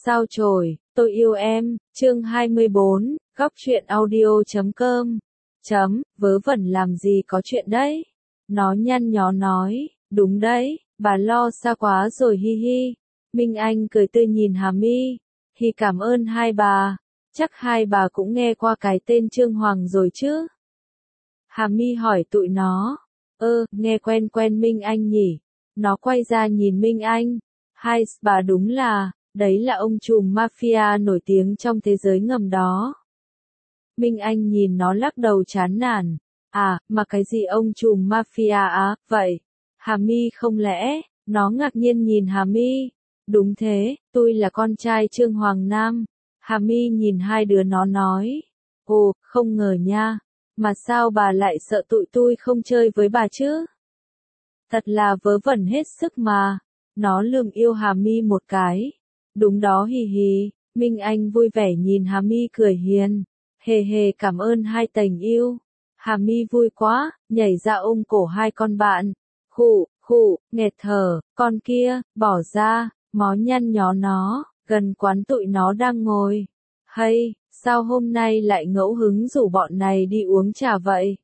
Sao chổi, tôi yêu em, chương 24, góc truyện audio.com. Vớ vẩn làm gì có chuyện đấy? Nó nhăn nhó nói, đúng đấy, bà lo xa quá rồi hi hi. Minh Anh cười tươi nhìn Hà My, hi cảm ơn hai bà, chắc hai bà cũng nghe qua cái tên Trương Hoàng rồi chứ? Hà My hỏi tụi nó, nghe quen quen Minh Anh nhỉ? Nó quay ra nhìn Minh Anh, hai bà đúng là, đấy là ông trùm mafia nổi tiếng trong thế giới ngầm đó. Minh Anh nhìn nó lắc đầu chán nản, mà cái gì ông trùm mafia á, vậy? Hà My không lẽ, nó ngạc nhiên nhìn Hà My, đúng thế, tôi là con trai Trương Hoàng Nam. Hà My nhìn hai đứa nó nói, ồ, không ngờ nha, mà sao bà lại sợ tụi tôi không chơi với bà chứ? Thật là vớ vẩn hết sức mà. Nó lườm yêu Hà My một cái. Đúng đó hì hì, Minh Anh vui vẻ nhìn Hà My cười hiền. Hề hề cảm ơn hai tành yêu. Hà My vui quá, nhảy ra ôm cổ hai con bạn. Khụ, nghẹt thở, con kia, bỏ ra, mó nhăn nhó nó, gần quán tụi nó đang ngồi. Hay, sao hôm nay lại ngẫu hứng rủ bọn này đi uống trà vậy?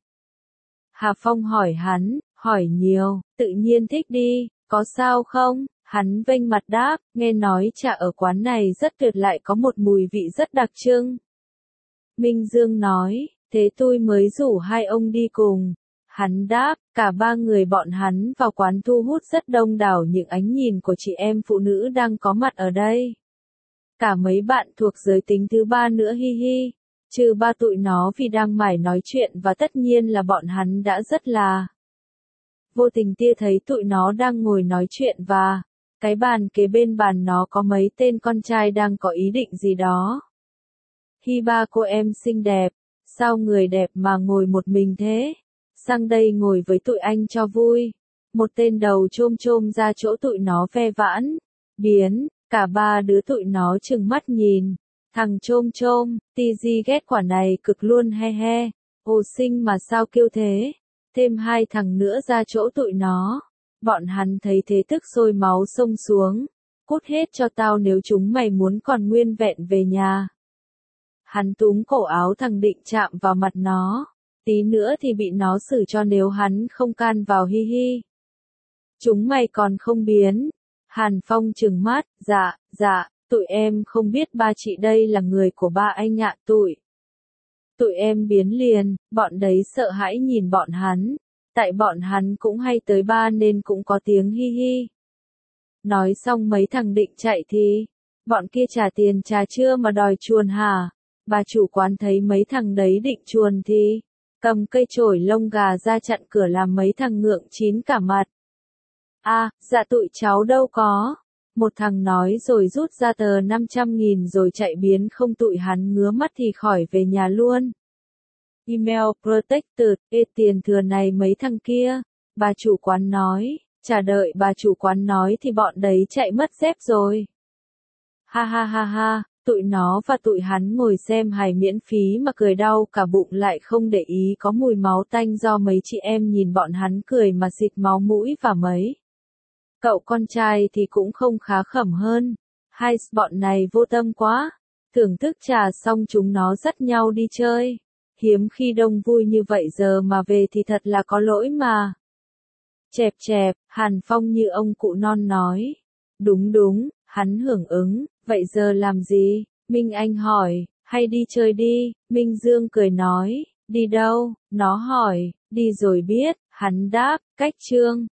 Hà Phong hỏi hắn, hỏi nhiều, tự nhiên thích đi, có sao không? Hắn vênh mặt đáp, nghe nói trà ở quán này rất tuyệt lại có một mùi vị rất đặc trưng. Minh Dương nói, thế tôi mới rủ hai ông đi cùng. Hắn đáp, cả ba người bọn hắn vào quán thu hút rất đông đảo những ánh nhìn của chị em phụ nữ đang có mặt ở đây. Cả mấy bạn thuộc giới tính thứ ba nữa hi hi. Trừ ba tụi nó vì đang mải nói chuyện và tất nhiên là bọn hắn đã rất là vô tình tia thấy tụi nó đang ngồi nói chuyện và cái bàn kế bên bàn nó có mấy tên con trai đang có ý định gì đó. Hi ba cô em xinh đẹp, sao người đẹp mà ngồi một mình thế? Sang đây ngồi với tụi anh cho vui. Một tên đầu chôm chôm ra chỗ tụi nó ve vãn, biến, cả ba đứa tụi nó trừng mắt nhìn. Thằng chôm chôm, Tizi ghét quả này cực luôn he he. Ồ xinh mà sao kêu thế? Thêm hai thằng nữa ra chỗ tụi nó. Bọn hắn thấy thế tức sôi máu xông xuống. Cút hết cho tao nếu chúng mày muốn còn nguyên vẹn về nhà. Hắn túm cổ áo thằng Định chạm vào mặt nó. Tí nữa thì bị nó xử cho nếu hắn không can vào hi hi. Chúng mày còn không biến. Hàn Phong trừng mắt, dạ. Tụi em không biết ba chị đây là người của ba anh ạ Tụi em biến liền, bọn đấy sợ hãi nhìn bọn hắn. Tại bọn hắn cũng hay tới ba nên cũng có tiếng hi hi. Nói xong mấy thằng Định chạy thì, bọn kia trả tiền trà chưa mà đòi chuồn hả? Bà chủ quán thấy mấy thằng đấy định chuồn thì, cầm cây chổi lông gà ra chặn cửa làm mấy thằng ngượng chín cả mặt. Dạ tụi cháu đâu có. Một thằng nói rồi rút ra tờ 500.000 rồi chạy biến không tụi hắn ngứa mắt thì khỏi về nhà luôn. Email protected, tiền thừa này mấy thằng kia. Bà chủ quán nói, chả đợi bà chủ quán nói thì bọn đấy chạy mất dép rồi. Ha, tụi nó và tụi hắn ngồi xem hài miễn phí mà cười đau cả bụng lại không để ý có mùi máu tanh do mấy chị em nhìn bọn hắn cười mà xịt máu mũi và mấy. Cậu con trai thì cũng không khá khẩm hơn. Hai bọn này vô tâm quá. Thưởng thức trà xong chúng nó dắt nhau đi chơi. Hiếm khi đông vui như vậy giờ mà về thì thật là có lỗi mà. Chẹp, Hàn Phong như ông cụ non nói. Đúng, hắn hưởng ứng, vậy giờ làm gì? Minh Anh hỏi, hay đi chơi đi? Minh Dương cười nói, đi đâu? Nó hỏi, đi rồi biết, hắn đáp, cách Trương